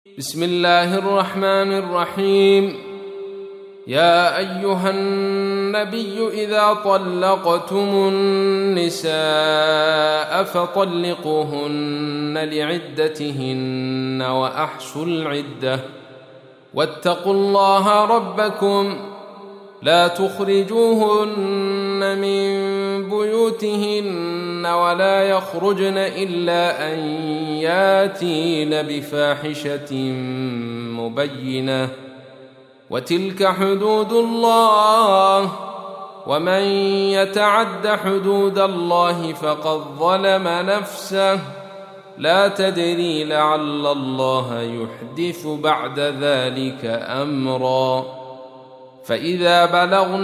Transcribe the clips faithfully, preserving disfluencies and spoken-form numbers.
بسم الله الرحمن الرحيم. يا أيها النبي إذا طلقتم النساء فطلقوهن لعدتهن وأحصوا العدة واتقوا الله ربكم لا تخرجوهن من بيوتهن ولا يخرجن إلا أن ياتين بفاحشة مبينة وتلك حدود الله ومن يتعد حدود الله فقد ظلم نفسه لا تدري لعل الله يحدث بعد ذلك أمرا. فإذا بلغن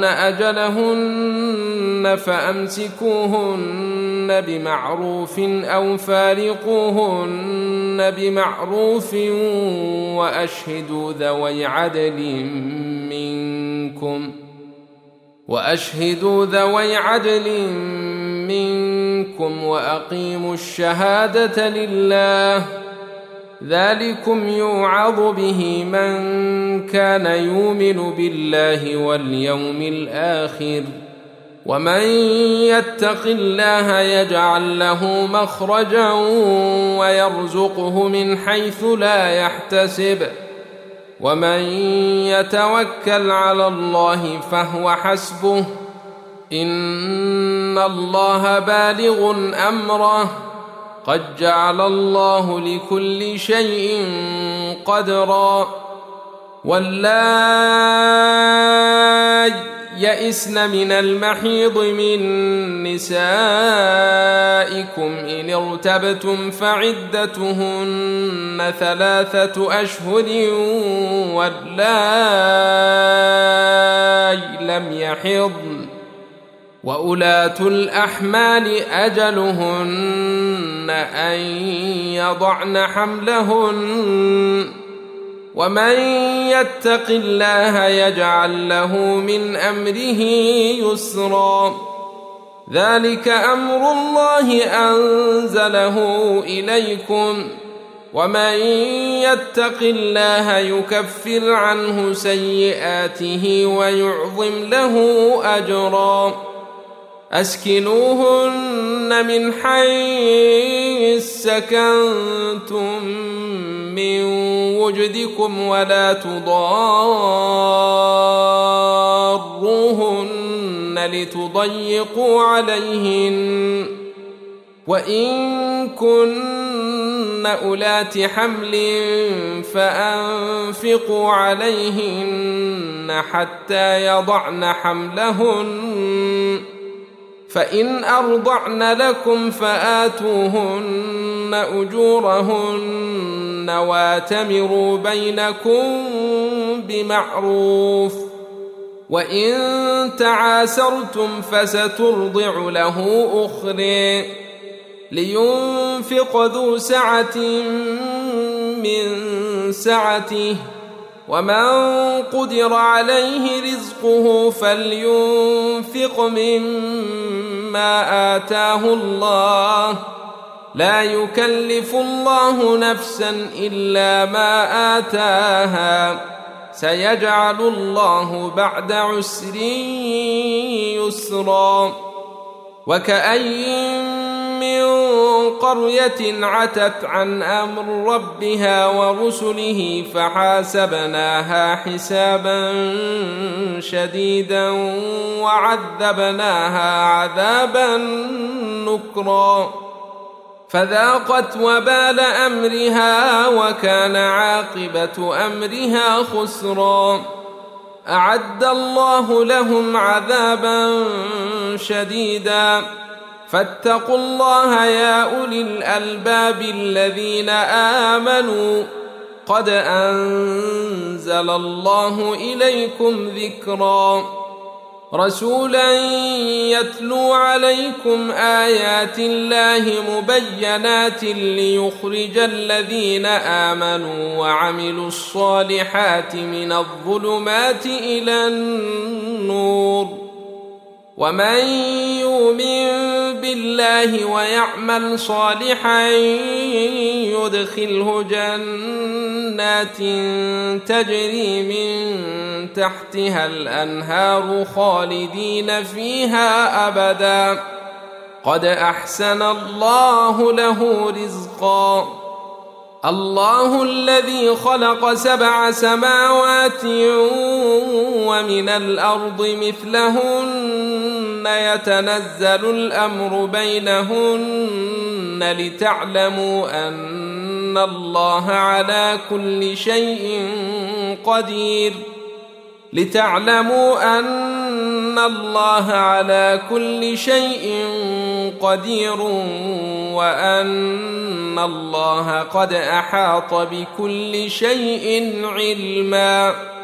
أجلهن فأمسكوهن بمعروف أو فارقوهن بمعروف وأشهدوا ذوي عدل منكم وأشهدوا ذوي عدل منكم وأقيموا الشهادة لله ذلكم يوعظ به من كان يؤمن بالله واليوم الآخر ومن يتق الله يجعل له مخرجا ويرزقه من حيث لا يحتسب ومن يتوكل على الله فهو حسبه إن الله بالغ أمره قد جعل الله لكل شيء قدرا. واللائي يئسن من المحيض من نسائكم إن ارتبتم فعدتهن ثلاثة أشهر واللائي لم يحضن وأولاة الأحمال أجلهن أن يضعن حملهن ومن يتق الله يجعل له من أمره يسرا. ذلك أمر الله أنزله إليكم ومن يتق الله يكفر عنه سيئاته ويعظم له أجرا. أسكنوهن من حيث سكنتم من وجدكم ولا تضاروهن لتضيقوا عليهن وإن كن أولات حمل فأنفقوا عليهن حتى يضعن حملهن فإن أرضعن لكم فآتوهن أجورهن واتمروا بينكم بمعروف وإن تعاسرتم فسترضع له أخرى لينفق ذو سعة من سعته ومن قدر عليه رزقه فلينفق مما آتاه الله لا يكلف الله نفسا إلا ما آتاها سيجعل الله بعد عسر يسرا. وكأين من قرية عتت عن أمر ربها ورسله فحاسبناها حسابا شديدا وعذبناها عذابا نكرا فذاقت وبال أمرها وكان عاقبة أمرها خسرا. أعد الله لهم عذابا شديدا فاتقوا الله يا أولي الألباب الذين آمنوا قد أنزل الله إليكم ذكرا رسولا يتلو عليكم آيات الله مبينات ليخرج الذين آمنوا وعملوا الصالحات من الظلمات إلى النور ومن يؤمن بالله ويعمل صالحا يدخله جنات تجري من تحتها الأنهار خالدين فيها أبدا قد أحسن الله له رزقا. الله الذي خلق سبع سماوات ومن الأرض مثلهن يتنزل الأمر بينهن لتعلموا أن الله على كل شيء قدير لتعلموا أن الله على كل شيء قدير وأن الله قد أحاط بكل شيء علما.